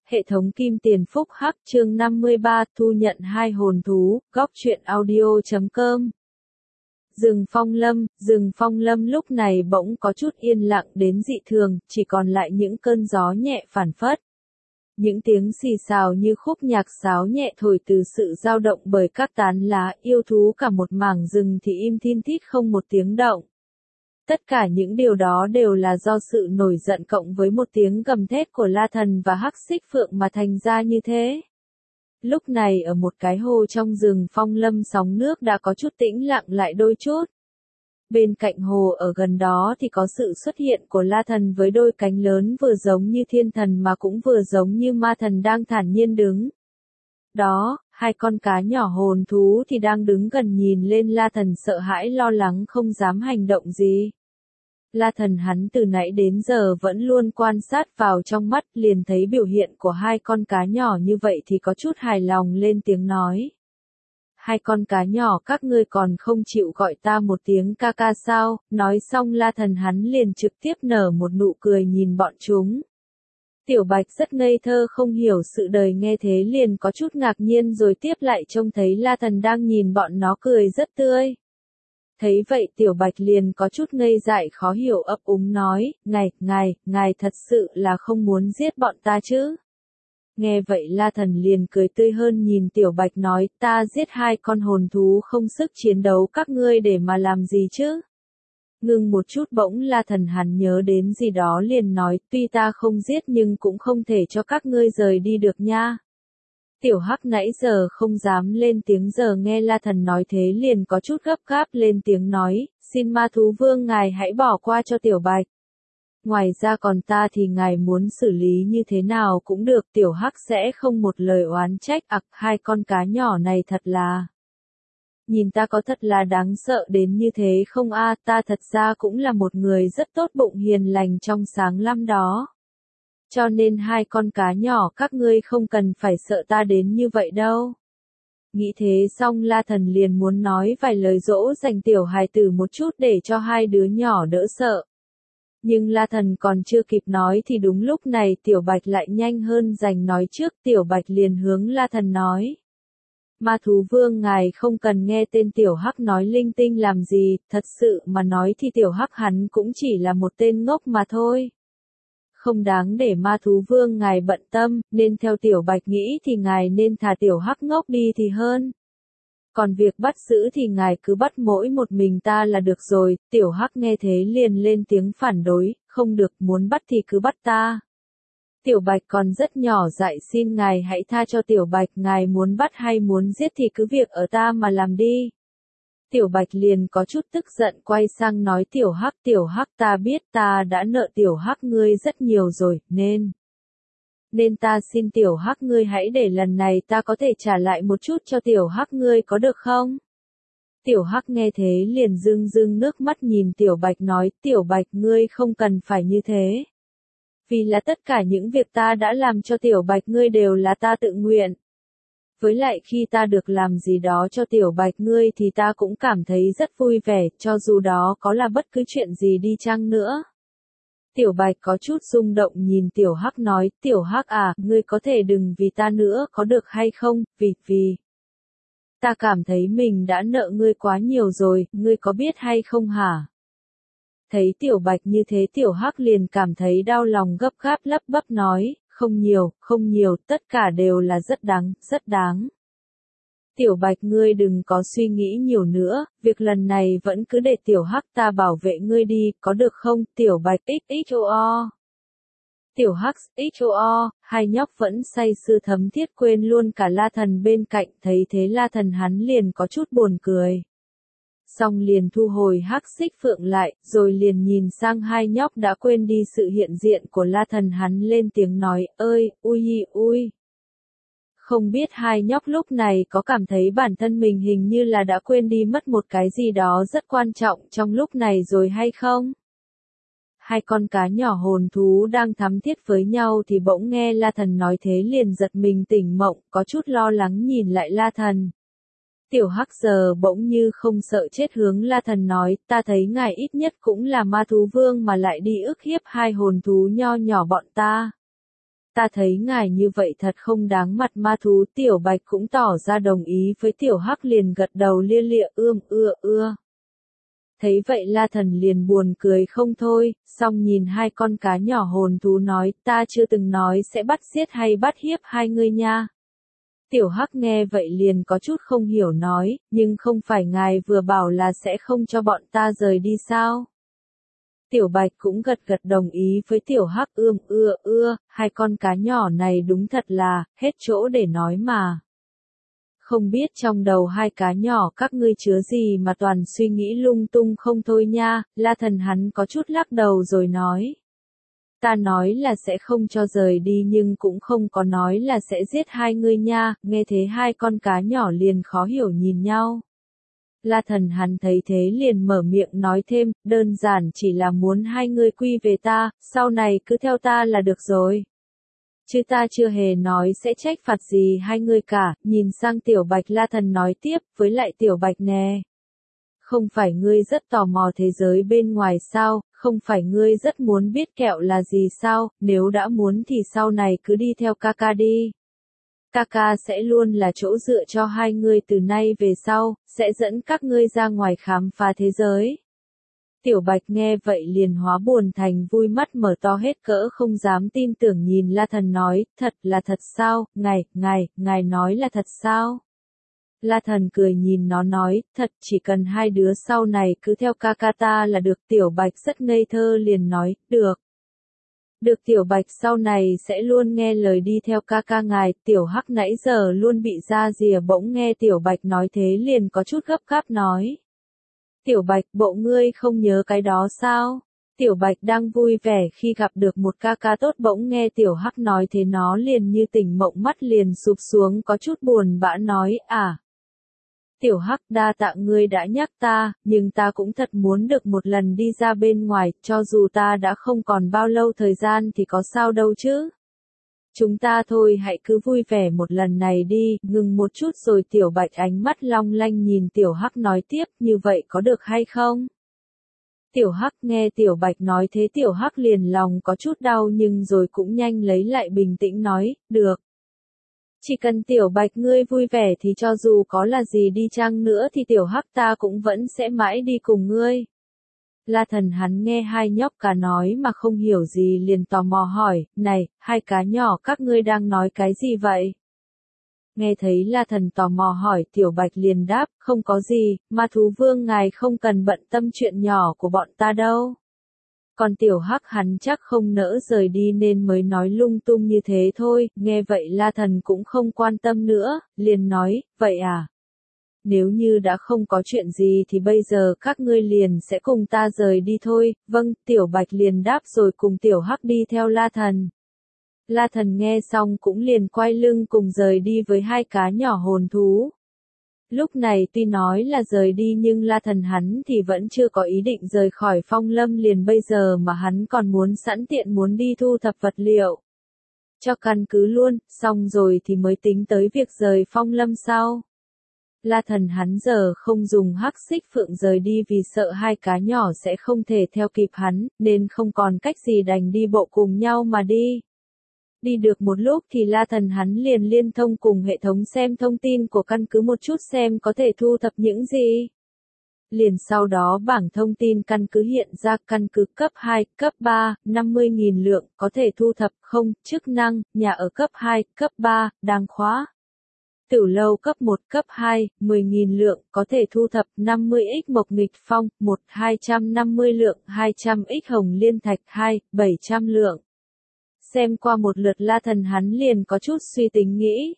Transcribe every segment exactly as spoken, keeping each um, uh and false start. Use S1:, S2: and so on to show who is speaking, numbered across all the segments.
S1: Hệ thống Kim Tiền Phúc Hắc chương năm mươi ba thu nhận hai hồn thú, góc truyện audio chấm com. Rừng Phong Lâm, rừng Phong Lâm lúc này bỗng có chút yên lặng đến dị thường, chỉ còn lại những cơn gió nhẹ phảng phất. Những tiếng xì xào như khúc nhạc sáo nhẹ thổi từ sự dao động bởi các tán lá, yêu thú cả một mảng rừng thì im thin thít không một tiếng động. Tất cả những điều đó đều là do sự nổi giận cộng với một tiếng gầm thét của La Thần và Hắc Xích Phượng mà thành ra như thế. Lúc này ở một cái hồ trong rừng Phong Lâm sóng nước đã có chút tĩnh lặng lại đôi chút. Bên cạnh hồ ở gần đó thì có sự xuất hiện của La Thần với đôi cánh lớn vừa giống như thiên thần mà cũng vừa giống như ma thần đang thản nhiên đứng. Đó, hai con cá nhỏ hồn thú thì đang đứng gần nhìn lên La Thần sợ hãi lo lắng không dám hành động gì. La Thần hắn từ nãy đến giờ vẫn luôn quan sát vào trong mắt, liền thấy biểu hiện của hai con cá nhỏ như vậy thì có chút hài lòng lên tiếng nói. Hai con cá nhỏ các ngươi còn không chịu gọi ta một tiếng ca ca sao? Nói xong La Thần hắn liền trực tiếp nở một nụ cười nhìn bọn chúng. Tiểu Bạch rất ngây thơ không hiểu sự đời nghe thế liền có chút ngạc nhiên rồi tiếp lại trông thấy La Thần đang nhìn bọn nó cười rất tươi. Thấy vậy Tiểu Bạch liền có chút ngây dại khó hiểu ấp úng nói, ngài, ngài, ngài thật sự là không muốn giết bọn ta chứ? Nghe vậy La Thần liền cười tươi hơn nhìn Tiểu Bạch nói, ta giết hai con hồn thú không sức chiến đấu các ngươi để mà làm gì chứ? Ngưng một chút bỗng La Thần hắn nhớ đến gì đó liền nói, tuy ta không giết nhưng cũng không thể cho các ngươi rời đi được nha. Tiểu Hắc nãy giờ không dám lên tiếng giờ nghe La Thần nói thế liền có chút gấp gáp lên tiếng nói, xin ma thú vương ngài hãy bỏ qua cho Tiểu Bạch. Ngoài ra còn ta thì ngài muốn xử lý như thế nào cũng được, Tiểu Hắc sẽ không một lời oán trách, ặc hai con cá nhỏ này thật là. Nhìn ta có thật là đáng sợ đến như thế không a, ta thật ra cũng là một người rất tốt bụng hiền lành trong sáng lắm đó. Cho nên hai con cá nhỏ các ngươi không cần phải sợ ta đến như vậy đâu. Nghĩ thế xong La Thần liền muốn nói vài lời dỗ dành tiểu hài tử một chút để cho hai đứa nhỏ đỡ sợ. Nhưng La Thần còn chưa kịp nói thì đúng lúc này Tiểu Bạch lại nhanh hơn dành nói trước, Tiểu Bạch liền hướng La Thần nói. Ma thú vương ngài không cần nghe tên Tiểu Hắc nói linh tinh làm gì, thật sự mà nói thì Tiểu Hắc hắn cũng chỉ là một tên ngốc mà thôi. Không đáng để ma thú vương ngài bận tâm, nên theo Tiểu Bạch nghĩ thì ngài nên thả Tiểu Hắc ngốc đi thì hơn. Còn việc bắt giữ thì ngài cứ bắt mỗi một mình ta là được rồi, Tiểu Hắc nghe thế liền lên tiếng phản đối, không được, muốn bắt thì cứ bắt ta. Tiểu Bạch còn rất nhỏ dại, xin ngài hãy tha cho Tiểu Bạch, ngài muốn bắt hay muốn giết thì cứ việc ở ta mà làm đi. Tiểu Bạch liền có chút tức giận quay sang nói Tiểu Hắc, Tiểu Hắc ta biết ta đã nợ Tiểu Hắc ngươi rất nhiều rồi, nên... Nên ta xin Tiểu Hắc ngươi hãy để lần này ta có thể trả lại một chút cho Tiểu Hắc ngươi có được không? Tiểu Hắc nghe thế liền rưng rưng nước mắt nhìn Tiểu Bạch nói, Tiểu Bạch ngươi không cần phải như thế. Vì là tất cả những việc ta đã làm cho Tiểu Bạch ngươi đều là ta tự nguyện. Với lại khi ta được làm gì đó cho Tiểu Bạch ngươi thì ta cũng cảm thấy rất vui vẻ, cho dù đó có là bất cứ chuyện gì đi chăng nữa. Tiểu Bạch có chút rung động nhìn Tiểu Hắc nói, Tiểu Hắc à, ngươi có thể đừng vì ta nữa có được hay không, vì, vì. Ta cảm thấy mình đã nợ ngươi quá nhiều rồi, ngươi có biết hay không hả? Thấy Tiểu Bạch như thế Tiểu Hắc liền cảm thấy đau lòng gấp gáp lắp bắp nói, không nhiều, không nhiều, tất cả đều là rất đáng, rất đáng. Tiểu Bạch ngươi đừng có suy nghĩ nhiều nữa, việc lần này vẫn cứ để Tiểu Hắc ta bảo vệ ngươi đi, có được không, Tiểu Bạch xo. Tiểu Hắc xo, hai nhóc vẫn say sưa thấm thiết quên luôn cả La Thần bên cạnh, thấy thế La Thần hắn liền có chút buồn cười. Xong liền thu hồi Hắc Xích Phượng lại, rồi liền nhìn sang hai nhóc đã quên đi sự hiện diện của La Thần hắn lên tiếng nói, ơi, ui ui. Không biết hai nhóc lúc này có cảm thấy bản thân mình hình như là đã quên đi mất một cái gì đó rất quan trọng trong lúc này rồi hay không? Hai con cá nhỏ hồn thú đang thắm thiết với nhau thì bỗng nghe La Thần nói thế liền giật mình tỉnh mộng, có chút lo lắng nhìn lại La Thần. Tiểu Hắc giờ bỗng như không sợ chết hướng La Thần nói, ta thấy ngài ít nhất cũng là ma thú vương mà lại đi ức hiếp hai hồn thú nho nhỏ bọn ta. Ta thấy ngài như vậy thật không đáng mặt ma thú. Tiểu Bạch cũng tỏ ra đồng ý với Tiểu Hắc, liền gật đầu lia lịa ươm ưa ưa. Thấy vậy La Thần liền buồn cười không thôi, xong nhìn hai con cá nhỏ hồn thú nói, ta chưa từng nói sẽ bắt giết hay bắt hiếp hai ngươi nha. Tiểu Hắc nghe vậy liền có chút không hiểu nói, nhưng không phải ngài vừa bảo là sẽ không cho bọn ta rời đi sao? Tiểu Bạch cũng gật gật đồng ý với Tiểu Hắc ươm ưa ưa, hai con cá nhỏ này đúng thật là, hết chỗ để nói mà. Không biết trong đầu hai cá nhỏ các ngươi chứa gì mà toàn suy nghĩ lung tung không thôi nha. La Thần hắn có chút lắc đầu rồi nói. Ta nói là sẽ không cho rời đi nhưng cũng không có nói là sẽ giết hai ngươi nha. Nghe thế hai con cá nhỏ liền khó hiểu nhìn nhau. La Thần hắn thấy thế liền mở miệng nói thêm, đơn giản chỉ là muốn hai ngươi quy về ta, sau này cứ theo ta là được rồi. Chứ ta chưa hề nói sẽ trách phạt gì hai ngươi cả. Nhìn sang Tiểu Bạch, La Thần nói tiếp, với lại Tiểu Bạch nè. Không phải ngươi rất tò mò thế giới bên ngoài sao, không phải ngươi rất muốn biết kẹo là gì sao, nếu đã muốn thì sau này cứ đi theo ca ca đi. Ca ca sẽ luôn là chỗ dựa cho hai ngươi từ nay về sau, sẽ dẫn các ngươi ra ngoài khám phá thế giới. Tiểu Bạch nghe vậy liền hóa buồn thành vui, mắt mở to hết cỡ không dám tin tưởng nhìn La Thần nói, thật là thật sao, ngài, ngài, ngài nói là thật sao? La Thần cười nhìn nó nói, thật, chỉ cần hai đứa sau này cứ theo ca ca ta là được. Tiểu Bạch rất ngây thơ liền nói, được. Được, Tiểu Bạch sau này sẽ luôn nghe lời đi theo ca ca ngài. Tiểu Hắc nãy giờ luôn bị da rìa, bỗng nghe Tiểu Bạch nói thế liền có chút gấp gáp nói. Tiểu Bạch, bộ ngươi không nhớ cái đó sao? Tiểu Bạch đang vui vẻ khi gặp được một ca ca tốt, bỗng nghe Tiểu Hắc nói thế nó liền như tỉnh mộng, mắt liền sụp xuống có chút buồn bã nói, à. Tiểu Hắc, đa tạ ngươi đã nhắc ta, nhưng ta cũng thật muốn được một lần đi ra bên ngoài, cho dù ta đã không còn bao lâu thời gian thì có sao đâu chứ. Chúng ta thôi hãy cứ vui vẻ một lần này đi. Ngừng một chút rồi Tiểu Bạch ánh mắt long lanh nhìn Tiểu Hắc nói tiếp, như vậy có được hay không? Tiểu Hắc nghe Tiểu Bạch nói thế Tiểu Hắc liền lòng có chút đau nhưng rồi cũng nhanh lấy lại bình tĩnh nói, được. Chỉ cần Tiểu Bạch ngươi vui vẻ thì cho dù có là gì đi chăng nữa thì Tiểu Hắc ta cũng vẫn sẽ mãi đi cùng ngươi. La Thần hắn nghe hai nhóc cá nói mà không hiểu gì liền tò mò hỏi, này, hai cá nhỏ các ngươi đang nói cái gì vậy? Nghe thấy La Thần tò mò hỏi, Tiểu Bạch liền đáp, không có gì, ma thú vương ngài không cần bận tâm chuyện nhỏ của bọn ta đâu. Còn Tiểu Hắc hắn chắc không nỡ rời đi nên mới nói lung tung như thế thôi. Nghe vậy La Thần cũng không quan tâm nữa, liền nói, vậy à? Nếu như đã không có chuyện gì thì bây giờ các ngươi liền sẽ cùng ta rời đi thôi. Vâng, Tiểu Bạch liền đáp rồi cùng Tiểu Hắc đi theo La Thần. La Thần nghe xong cũng liền quay lưng cùng rời đi với hai cá nhỏ hồn thú. Lúc này tuy nói là rời đi nhưng La Thần hắn thì vẫn chưa có ý định rời khỏi Phong Lâm liền bây giờ mà hắn còn muốn sẵn tiện muốn đi thu thập vật liệu. Cho căn cứ luôn, xong rồi thì mới tính tới việc rời Phong Lâm sau. La Thần hắn giờ không dùng hắc xích phượng rời đi vì sợ hai cá nhỏ sẽ không thể theo kịp hắn, nên không còn cách gì đành đi bộ cùng nhau mà đi. Đi được một lúc thì La Thần hắn liền liên thông cùng hệ thống xem thông tin của căn cứ một chút xem có thể thu thập những gì. Liền sau đó bảng thông tin căn cứ hiện ra căn cứ cấp hai, cấp ba, năm mươi nghìn lượng, có thể thu thập không, chức năng, nhà ở cấp hai, cấp ba, đang khóa. Tử lâu cấp một, cấp hai, mười nghìn lượng, có thể thu thập năm mươi x mộc nghịch phong, một, hai trăm năm mươi lượng, hai trăm x hồng liên thạch hai, bảy trăm lượng. Xem qua một lượt La Thần hắn liền có chút suy tính nghĩ.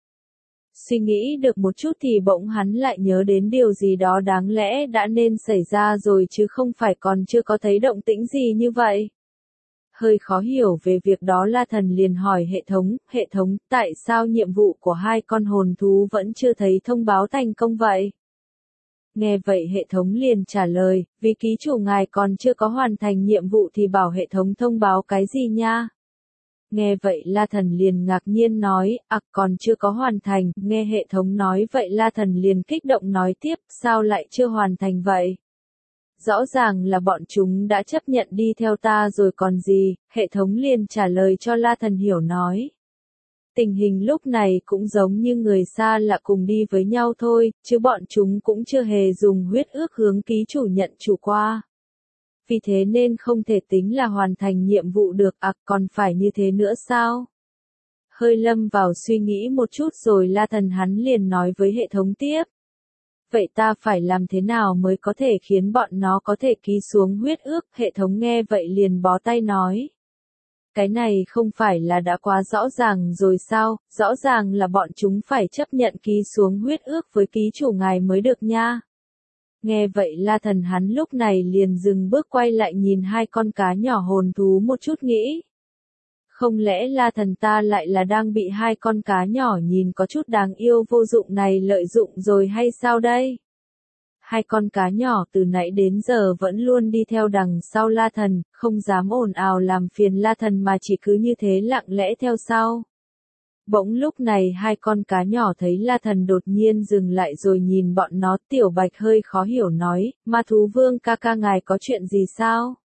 S1: Suy nghĩ được một chút thì bỗng hắn lại nhớ đến điều gì đó đáng lẽ đã nên xảy ra rồi chứ không phải còn chưa có thấy động tĩnh gì như vậy. Hơi khó hiểu về việc đó La Thần liền hỏi hệ thống, hệ thống, tại sao nhiệm vụ của hai con hồn thú vẫn chưa thấy thông báo thành công vậy? Nghe vậy hệ thống liền trả lời, vì ký chủ ngài còn chưa có hoàn thành nhiệm vụ thì bảo hệ thống thông báo cái gì nha? Nghe vậy La Thần liền ngạc nhiên nói, à còn chưa có hoàn thành. Nghe hệ thống nói vậy La Thần liền kích động nói tiếp, sao lại chưa hoàn thành vậy? rõ ràng là bọn chúng đã chấp nhận đi theo ta rồi còn gì, hệ thống liền trả lời cho La Thần hiểu nói. Tình hình lúc này cũng giống như người xa lạ cùng đi với nhau thôi, chứ bọn chúng cũng chưa hề dùng huyết ước hướng ký chủ nhận chủ qua. Vì thế nên không thể tính là hoàn thành nhiệm vụ được, à còn phải như thế nữa sao? Hơi lâm vào suy nghĩ một chút rồi La Thần hắn liền nói với hệ thống tiếp. Vậy ta phải làm thế nào mới có thể khiến bọn nó có thể ký xuống huyết ước? Hệ thống nghe vậy liền bó tay nói. Cái này không phải là đã quá rõ ràng rồi sao, rõ ràng là bọn chúng phải chấp nhận ký xuống huyết ước với ký chủ ngài mới được nha. Nghe vậy La Thần hắn lúc này liền dừng bước quay lại nhìn hai con cá nhỏ hồn thú một chút nghĩ. Không lẽ La Thần ta lại là đang bị hai con cá nhỏ nhìn có chút đáng yêu vô dụng này lợi dụng rồi hay sao đây? Hai con cá nhỏ từ nãy đến giờ vẫn luôn đi theo đằng sau La Thần, không dám ồn ào làm phiền La Thần mà chỉ cứ như thế lặng lẽ theo sau. Bỗng lúc này hai con cá nhỏ thấy La Thần đột nhiên dừng lại rồi nhìn bọn nó, Tiểu Bạch hơi khó hiểu nói, Ma thú vương ca ca ngài có chuyện gì sao?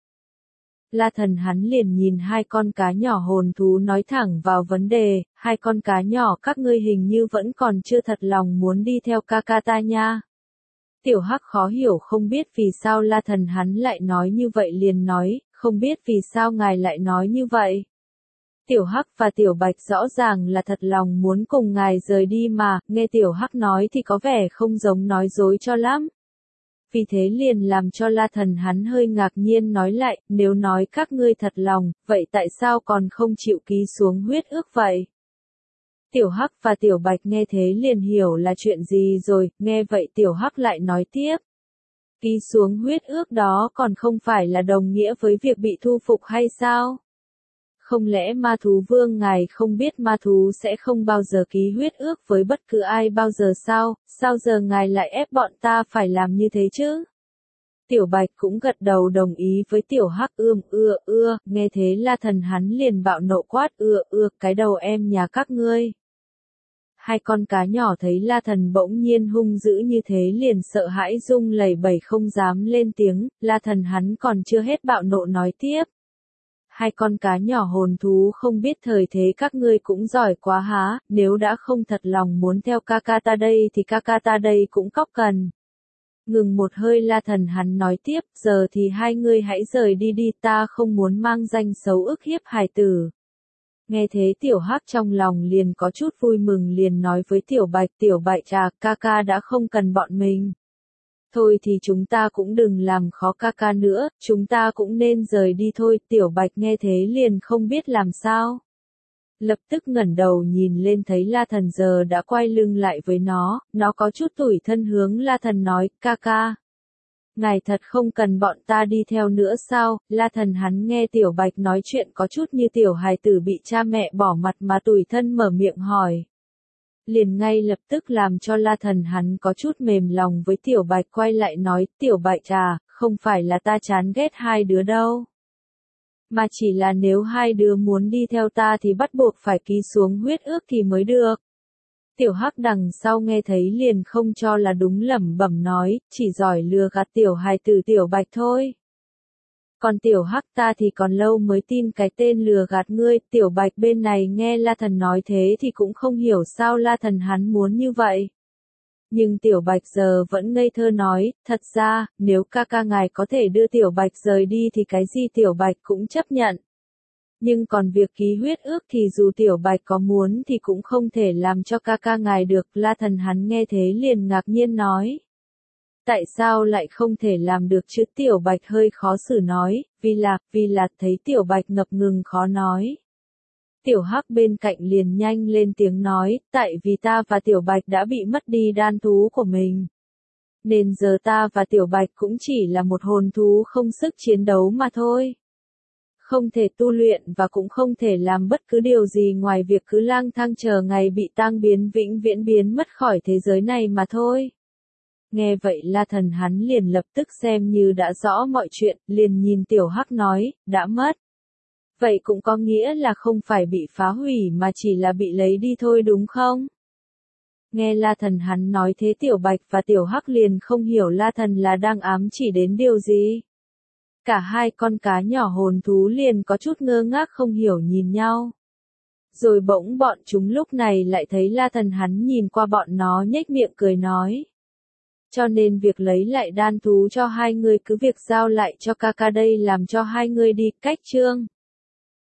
S1: La Thần hắn liền nhìn hai con cá nhỏ hồn thú nói thẳng vào vấn đề, hai con cá nhỏ các ngươi hình như vẫn còn chưa thật lòng muốn đi theo ca ca ta nha. Tiểu Hắc khó hiểu không biết vì sao La Thần hắn lại nói như vậy liền nói, không biết vì sao ngài lại nói như vậy. Tiểu Hắc và Tiểu Bạch rõ ràng là thật lòng muốn cùng ngài rời đi mà, nghe Tiểu Hắc nói thì có vẻ không giống nói dối cho lắm. Vì thế liền làm cho La Thần hắn hơi ngạc nhiên nói lại, nếu nói các ngươi thật lòng, vậy tại sao còn không chịu ký xuống huyết ước vậy? Tiểu Hắc và Tiểu Bạch nghe thế liền hiểu là chuyện gì rồi, nghe vậy Tiểu Hắc lại nói tiếp. Ký xuống huyết ước đó còn không phải là đồng nghĩa với việc bị thu phục hay sao? Không lẽ ma thú vương ngài không biết ma thú sẽ không bao giờ ký huyết ước với bất cứ ai bao giờ sao, sao giờ ngài lại ép bọn ta phải làm như thế chứ? Tiểu Bạch cũng gật đầu đồng ý với Tiểu Hắc ưm ưa ưa, nghe thế La Thần hắn liền bạo nộ quát ưa ưa cái đầu em nhà các ngươi. Hai con cá nhỏ thấy La Thần bỗng nhiên hung dữ như thế liền sợ hãi rung lẩy bẩy không dám lên tiếng, La Thần hắn còn chưa hết bạo nộ nói tiếp. Hai con cá nhỏ hồn thú không biết thời thế các ngươi cũng giỏi quá há, nếu đã không thật lòng muốn theo ca ca ta đây thì ca ca ta đây cũng cóc cần. Ngừng một hơi La Thần hắn nói tiếp, giờ thì hai ngươi hãy rời đi đi, ta không muốn mang danh xấu ức hiếp hài tử. Nghe thế Tiểu Hắc trong lòng liền có chút vui mừng liền nói với Tiểu Bạch, Tiểu Bạch à, ca ca đã không cần bọn mình. Thôi thì chúng ta cũng đừng làm khó ca ca nữa, chúng ta cũng nên rời đi thôi, Tiểu Bạch nghe thế liền không biết làm sao. Lập tức ngẩng đầu nhìn lên thấy La Thần giờ đã quay lưng lại với nó, nó có chút tủi thân hướng La Thần nói, ca ca. Ngài thật không cần bọn ta đi theo nữa sao? La Thần hắn nghe Tiểu Bạch nói chuyện có chút như tiểu hài tử bị cha mẹ bỏ mặt mà tủi thân mở miệng hỏi. Liền ngay lập tức làm cho La Thần hắn có chút mềm lòng với Tiểu Bạch quay lại nói, Tiểu Bạch à, không phải là ta chán ghét hai đứa đâu. Mà chỉ là nếu hai đứa muốn đi theo ta thì bắt buộc phải ký xuống huyết ước thì mới được. Tiểu Hắc đằng sau nghe thấy liền không cho là đúng lẩm bẩm nói, chỉ giỏi lừa gạt tiểu hài tử Tiểu Bạch thôi. Còn Tiểu Hắc ta thì còn lâu mới tin cái tên lừa gạt ngươi, Tiểu Bạch bên này nghe La Thần nói thế thì cũng không hiểu sao La Thần hắn muốn như vậy. Nhưng Tiểu Bạch giờ vẫn ngây thơ nói, thật ra, nếu ca ca ngài có thể đưa Tiểu Bạch rời đi thì cái gì Tiểu Bạch cũng chấp nhận. Nhưng còn việc ký huyết ước thì dù Tiểu Bạch có muốn thì cũng không thể làm cho ca ca ngài được, La Thần hắn nghe thế liền ngạc nhiên nói. Tại sao lại không thể làm được chứ? Tiểu Bạch hơi khó xử nói, vì là, vì là thấy Tiểu Bạch ngập ngừng khó nói. Tiểu Hắc bên cạnh liền nhanh lên tiếng nói, tại vì ta và Tiểu Bạch đã bị mất đi đan thú của mình. Nên giờ ta và Tiểu Bạch cũng chỉ là một hồn thú không sức chiến đấu mà thôi. Không thể tu luyện và cũng không thể làm bất cứ điều gì ngoài việc cứ lang thang chờ ngày bị tang biến vĩnh viễn biến mất khỏi thế giới này mà thôi. Nghe vậy La Thần hắn liền lập tức xem như đã rõ mọi chuyện, liền nhìn Tiểu Hắc nói, đã mất. Vậy cũng có nghĩa là không phải bị phá hủy mà chỉ là bị lấy đi thôi đúng không? Nghe La Thần hắn nói thế Tiểu Bạch và Tiểu Hắc liền không hiểu La Thần là đang ám chỉ đến điều gì. Cả hai con cá nhỏ hồn thú liền có chút ngơ ngác không hiểu nhìn nhau. Rồi bỗng bọn chúng lúc này lại thấy La Thần hắn nhìn qua bọn nó nhếch miệng cười nói. Cho nên việc lấy lại đan thú cho hai người cứ việc giao lại cho ca ca đây làm cho hai người đi, cách chương.